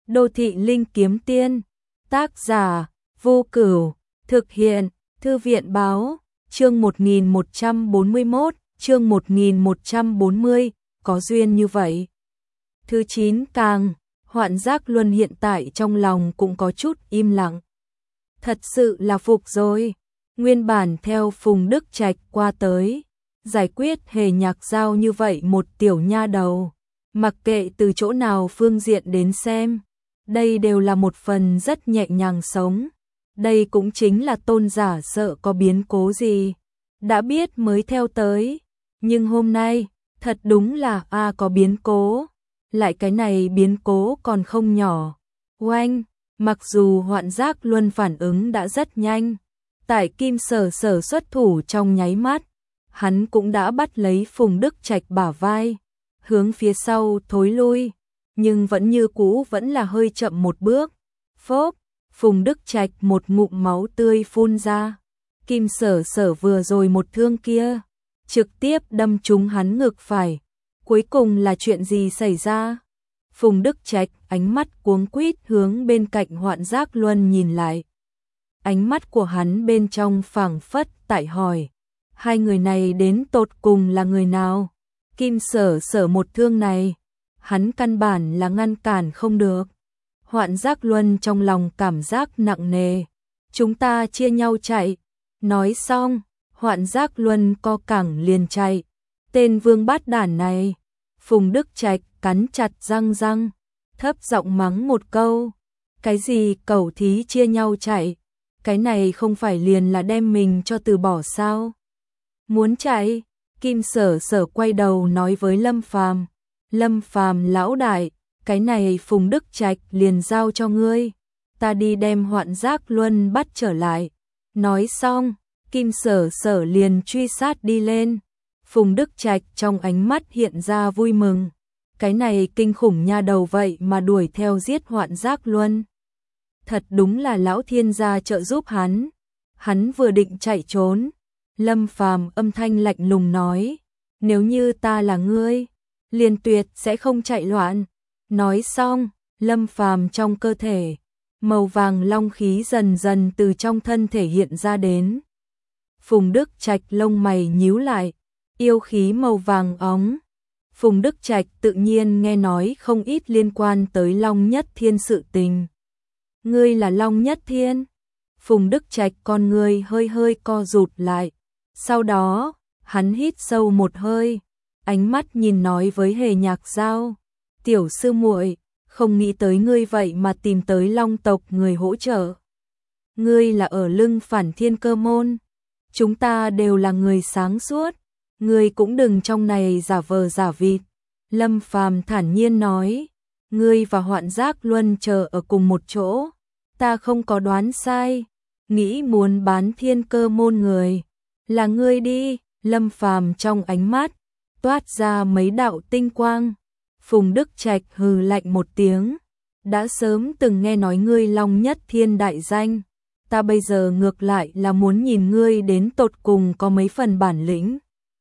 Đô thị linh kiếm tiên, tác giả, Vô Cửu, thực hiện, Thư viện báo, chương 1141, chương 1140, có duyên như vậy. Thứ 9 càng, Hoạn Giác Luân hiện tại trong lòng cũng có chút im lặng. Thật sự là phục rồi, nguyên bản theo Phùng Đức Trạch qua tới, giải quyết Hề Nhạc Giao như vậy một tiểu nha đầu. Mặc kệ từ chỗ nào phương diện đến xem, đây đều là một phần rất nhẹ nhàng sống. Đây cũng chính là tôn giả sợ có biến cố gì, đã biết mới theo tới. Nhưng hôm nay, thật đúng là có biến cố. Lại cái này biến cố còn không nhỏ. Oanh, mặc dù Hoạn Giác Luân phản ứng đã rất nhanh, tại Kim Sở Sở xuất thủ trong nháy mắt, hắn cũng đã bắt lấy Phùng Đức Trạch bả vai, hướng phía sau thối lui, nhưng vẫn như cũ vẫn là hơi chậm một bước. Phốc, Phùng Đức Trạch một ngụm máu tươi phun ra. Kim Sở Sở vừa rồi một thương kia, trực tiếp đâm trúng hắn ngực phải. Cuối cùng là chuyện gì xảy ra? Phùng Đức Trạch ánh mắt cuống quýt hướng bên cạnh Hoạn Giác Luân nhìn lại. Ánh mắt của hắn bên trong phảng phất tại hỏi, hai người này đến tột cùng là người nào? Kim Sở Sở một thương này, hắn căn bản là ngăn cản không được. Hoạn Giác Luân trong lòng cảm giác nặng nề. Chúng ta chia nhau chạy. Nói xong, Hoạn Giác Luân co cẳng liền chạy. Tên vương bát đản này. Phùng Đức Trạch cắn chặt răng, thấp giọng mắng một câu. Cái gì cẩu thí chia nhau chạy? Cái này không phải liền là đem mình cho từ bỏ sao? Muốn chạy? Kim Sở Sở quay đầu nói với Lâm Phàm. Lâm Phàm lão đại, cái này Phùng Đức Trạch liền giao cho ngươi, ta đi đem Hoạn Giác Luân bắt trở lại. Nói xong, Kim Sở Sở liền truy sát đi lên. Phùng Đức Trạch trong ánh mắt hiện ra vui mừng. Cái này kinh khủng nha đầu vậy mà đuổi theo giết Hoạn Giác Luân. Thật đúng là lão thiên gia trợ giúp hắn. Hắn vừa định chạy trốn, Lâm Phàm âm thanh lạnh lùng nói, nếu như ta là ngươi, liền tuyệt sẽ không chạy loạn. Nói xong, Lâm Phàm trong cơ thể, màu vàng long khí dần dần từ trong thân thể hiện ra đến. Phùng Đức Trạch lông mày nhíu lại, yêu khí màu vàng óng. Phùng Đức Trạch tự nhiên nghe nói không ít liên quan tới Long Nhất Thiên sự tình. Ngươi là Long Nhất Thiên? Phùng Đức Trạch con người hơi hơi co rụt lại. Sau đó, hắn hít sâu một hơi, ánh mắt nhìn nói với Hề Nhạc Giao. Tiểu sư muội, không nghĩ tới ngươi vậy mà tìm tới Long tộc người hỗ trợ. Ngươi là ở lưng Phản Thiên Cơ môn. Chúng ta đều là người sáng suốt. Ngươi cũng đừng trong này giả vờ giả vịt. Lâm Phàm thản nhiên nói. Ngươi và Hoạn Giác Luân chờ ở cùng một chỗ. Ta không có đoán sai. Nghĩ muốn bán Thiên Cơ môn người. Là ngươi đi. Lâm Phàm trong ánh mắt toát ra mấy đạo tinh quang. Phùng Đức Trạch hừ lạnh một tiếng. Đã sớm từng nghe nói ngươi Long Nhất Thiên đại danh. Ta bây giờ ngược lại là muốn nhìn ngươi đến tột cùng có mấy phần bản lĩnh.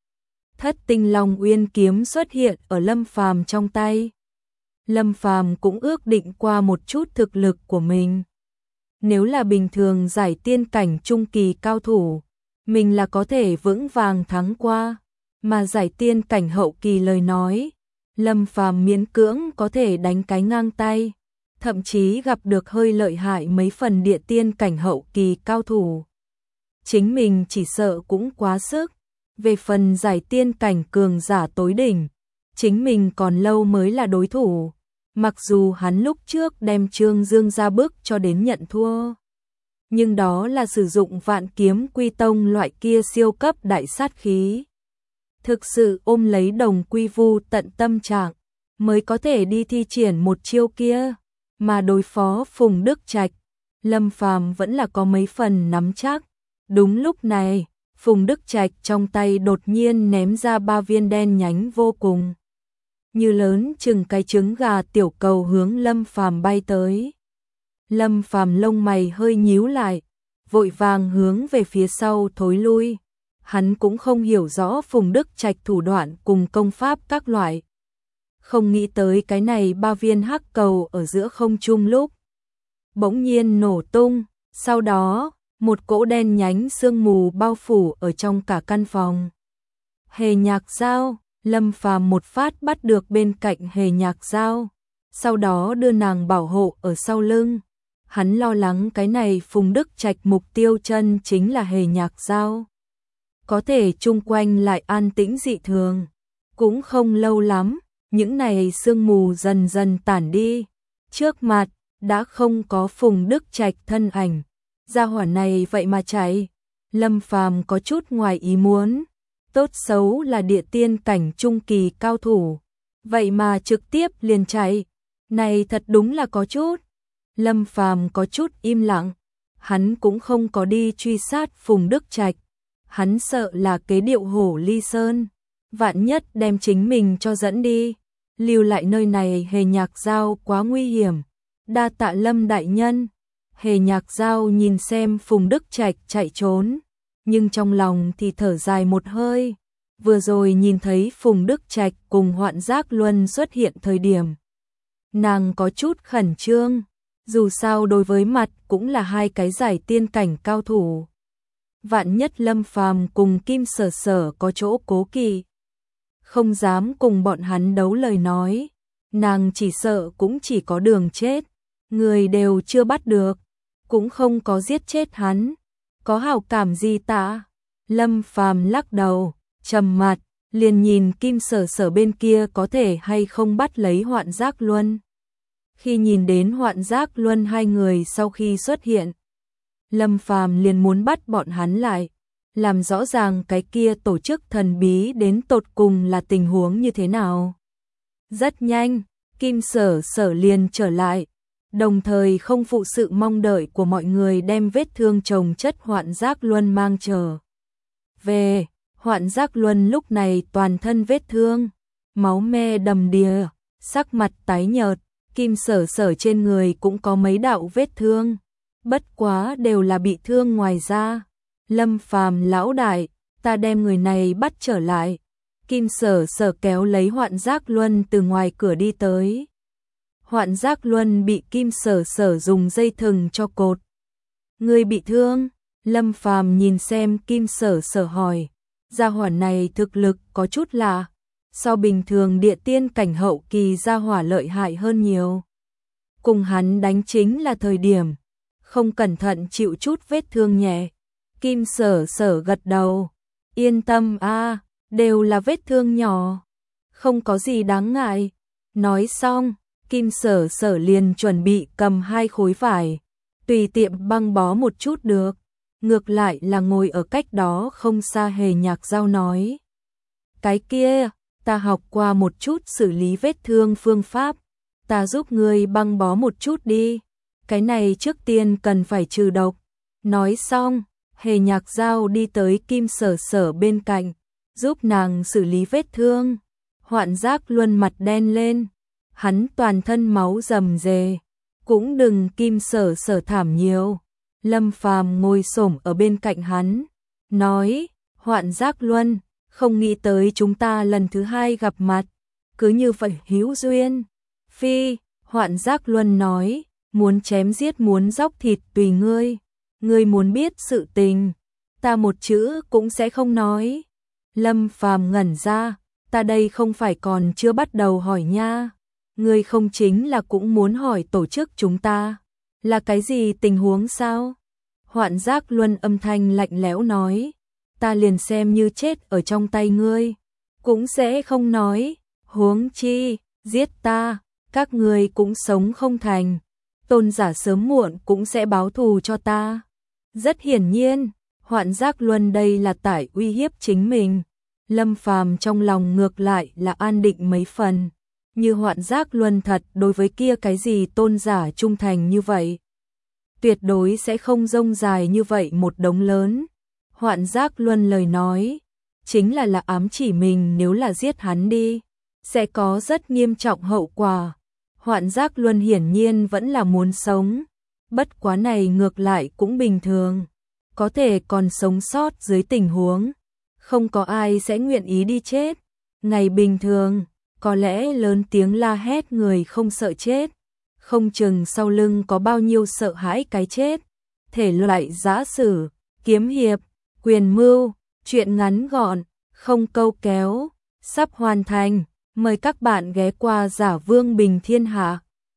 Thất Tinh Long Uyên kiếm xuất hiện ở Lâm Phàm trong tay. Lâm Phàm cũng ước định qua một chút thực lực của mình. Nếu là bình thường giải tiên cảnh trung kỳ cao thủ, mình là có thể vững vàng thắng qua. Mà giải tiên cảnh hậu kỳ lời nói, Lâm Phàm miễn cưỡng có thể đánh cái ngang tay, thậm chí gặp được hơi lợi hại mấy phần địa tiên cảnh hậu kỳ cao thủ. Chính mình chỉ sợ cũng quá sức. Về phần giải tiên cảnh cường giả tối đỉnh, chính mình còn lâu mới là đối thủ. Mặc dù hắn lúc trước đem Trương Dương ra bước cho đến nhận thua, nhưng đó là sử dụng Vạn Kiếm Quy Tông loại kia siêu cấp đại sát khí. Thực sự ôm lấy Đồng Quy Vu tận tâm trạng, mới có thể đi thi triển một chiêu kia. Mà đối phó Phùng Đức Trạch, Lâm Phàm vẫn là có mấy phần nắm chắc. Đúng lúc này, Phùng Đức Trạch trong tay đột nhiên ném ra 3 viên đen nhánh vô cùng, như lớn chừng cái trứng gà tiểu cầu hướng Lâm Phàm bay tới. Lâm Phàm lông mày hơi nhíu lại, vội vàng hướng về phía sau thối lui. Hắn cũng không hiểu rõ Phùng Đức Trạch thủ đoạn cùng công pháp các loại. Không nghĩ tới cái này 3 viên hắc cầu ở giữa không trung lúc bỗng nhiên nổ tung, sau đó, một cỗ đen nhánh sương mù bao phủ ở trong cả căn phòng. Hề Nhạc Dao, Lâm Phàm một phát bắt được bên cạnh Hề Nhạc Dao, sau đó đưa nàng bảo hộ ở sau lưng. Hắn lo lắng cái này Phùng Đức Trạch mục tiêu chân chính là Hề Nhạc Dao. Có thể chung quanh lại an tĩnh dị thường. Cũng không lâu lắm, những này sương mù dần dần tản đi. Trước mặt, đã không có Phùng Đức Trạch thân ảnh. Gia hỏa này vậy mà chạy. Lâm Phàm có chút ngoài ý muốn. Tốt xấu là địa tiên cảnh trung kỳ cao thủ. Vậy mà trực tiếp liền chạy. Này thật đúng là có chút. Lâm Phàm có chút im lặng. Hắn cũng không có đi truy sát Phùng Đức Trạch. Hắn sợ là kế điệu hổ ly sơn. Vạn nhất đem chính mình cho dẫn đi. Lưu lại nơi này Hề Nhạc Dao quá nguy hiểm. Đa tạ Lâm đại nhân. Hề Nhạc Dao nhìn xem Phùng Đức Trạch chạy trốn. Nhưng trong lòng thì thở dài một hơi. Vừa rồi nhìn thấy Phùng Đức Trạch cùng Hoạn Giác Luân xuất hiện thời điểm. Nàng có chút khẩn trương. Dù sao đối với mặt cũng là hai cái giải tiên cảnh cao thủ. Vạn nhất Lâm Phàm cùng Kim Sở Sở có chỗ cố kỵ. Không dám cùng bọn hắn đấu lời nói. Nàng chỉ sợ cũng chỉ có đường chết. Người đều chưa bắt được. Cũng không có giết chết hắn. Có hảo cảm gì ta? Lâm Phàm lắc đầu, trầm mặt, liền nhìn Kim Sở Sở bên kia có thể hay không bắt lấy Hoạn Giác Luân. Khi nhìn đến Hoạn Giác Luân hai người sau khi xuất hiện, Lâm Phàm liền muốn bắt bọn hắn lại, làm rõ ràng cái kia tổ chức thần bí đến tột cùng là tình huống như thế nào. Rất nhanh, Kim Sở Sở liền trở lại, đồng thời không phụ sự mong đợi của mọi người đem vết thương chồng chất Hoạn Giác Luân mang trở về. Hoạn Giác Luân lúc này toàn thân vết thương, máu me đầm đìa, sắc mặt tái nhợt. Kim Sở Sở trên người cũng có mấy đạo vết thương, bất quá đều là bị thương ngoài da. Lâm Phàm lão đại, ta đem người này bắt trở lại. Kim Sở Sở kéo lấy Hoạn Giác Luân từ ngoài cửa đi tới. Hoạn Giác Luân bị Kim Sở Sở dùng dây thừng cho cột. Người bị thương? Lâm Phàm nhìn xem Kim Sở Sở hỏi. Gia hỏa này thực lực có chút lạ. So bình thường địa tiên cảnh hậu kỳ gia hỏa lợi hại hơn nhiều. Cùng hắn đánh chính là thời điểm. Không cẩn thận chịu chút vết thương nhẹ. Kim Sở Sở gật đầu. Yên tâm a, đều là vết thương nhỏ. Không có gì đáng ngại. Nói xong, Kim Sở Sở liền chuẩn bị cầm 2 khối vải. Tùy tiệm băng bó một chút được. Ngược lại là ngồi ở cách đó không xa Hề Nhạc Dao nói. Cái kia, ta học qua một chút xử lý vết thương phương pháp. Ta giúp ngươi băng bó một chút đi. Cái này trước tiên cần phải trừ độc. Nói xong, Hề Nhạc Dao đi tới Kim Sở Sở bên cạnh, giúp nàng xử lý vết thương. Hoạn Giác Luân mặt đen lên. Hắn toàn thân máu rầm rề. Cũng đừng Kim Sở Sở thảm nhiều. Lâm Phàm ngồi xổm ở bên cạnh hắn, nói, Hoạn Giác Luân, không nghĩ tới chúng ta lần thứ 2 gặp mặt, cứ như vậy hữu duyên. Phi, Hoạn Giác Luân nói, muốn chém giết muốn dóc thịt tùy ngươi, ngươi muốn biết sự tình, ta một chữ cũng sẽ không nói. Lâm Phàm ngẩn ra, ta đây không phải còn chưa bắt đầu hỏi nha, ngươi không chính là cũng muốn hỏi tổ chức chúng ta. Là cái gì tình huống sao? Hoạn Giác Luân âm thanh lạnh lẽo nói. Ta liền xem như chết ở trong tay ngươi. Cũng sẽ không nói. Huống chi, giết ta. Các ngươi cũng sống không thành. Tôn giả sớm muộn cũng sẽ báo thù cho ta. Rất hiển nhiên, Hoạn Giác Luân đây là tại uy hiếp chính mình. Lâm Phàm trong lòng ngược lại là an định mấy phần. Như Hoạn Giác Luân thật đối với kia cái gì tôn giả trung thành như vậy. Tuyệt đối sẽ không rông dài như vậy một đống lớn. Hoạn Giác Luân lời nói, chính là ám chỉ mình nếu là giết hắn đi, sẽ có rất nghiêm trọng hậu quả. Hoạn Giác Luân hiển nhiên vẫn là muốn sống, bất quá này ngược lại cũng bình thường. Có thể còn sống sót dưới tình huống, không có ai sẽ nguyện ý đi chết. Ngày bình thường, có lẽ lớn tiếng la hét người không sợ chết, không chừng sau lưng có bao nhiêu sợ hãi cái chết. Thể loại giã sử, kiếm hiệp, quyền mưu, truyện ngắn gọn, không câu kéo, sắp hoàn thành. Mời các bạn ghé qua Giả Vương Bình Thiên Hạ.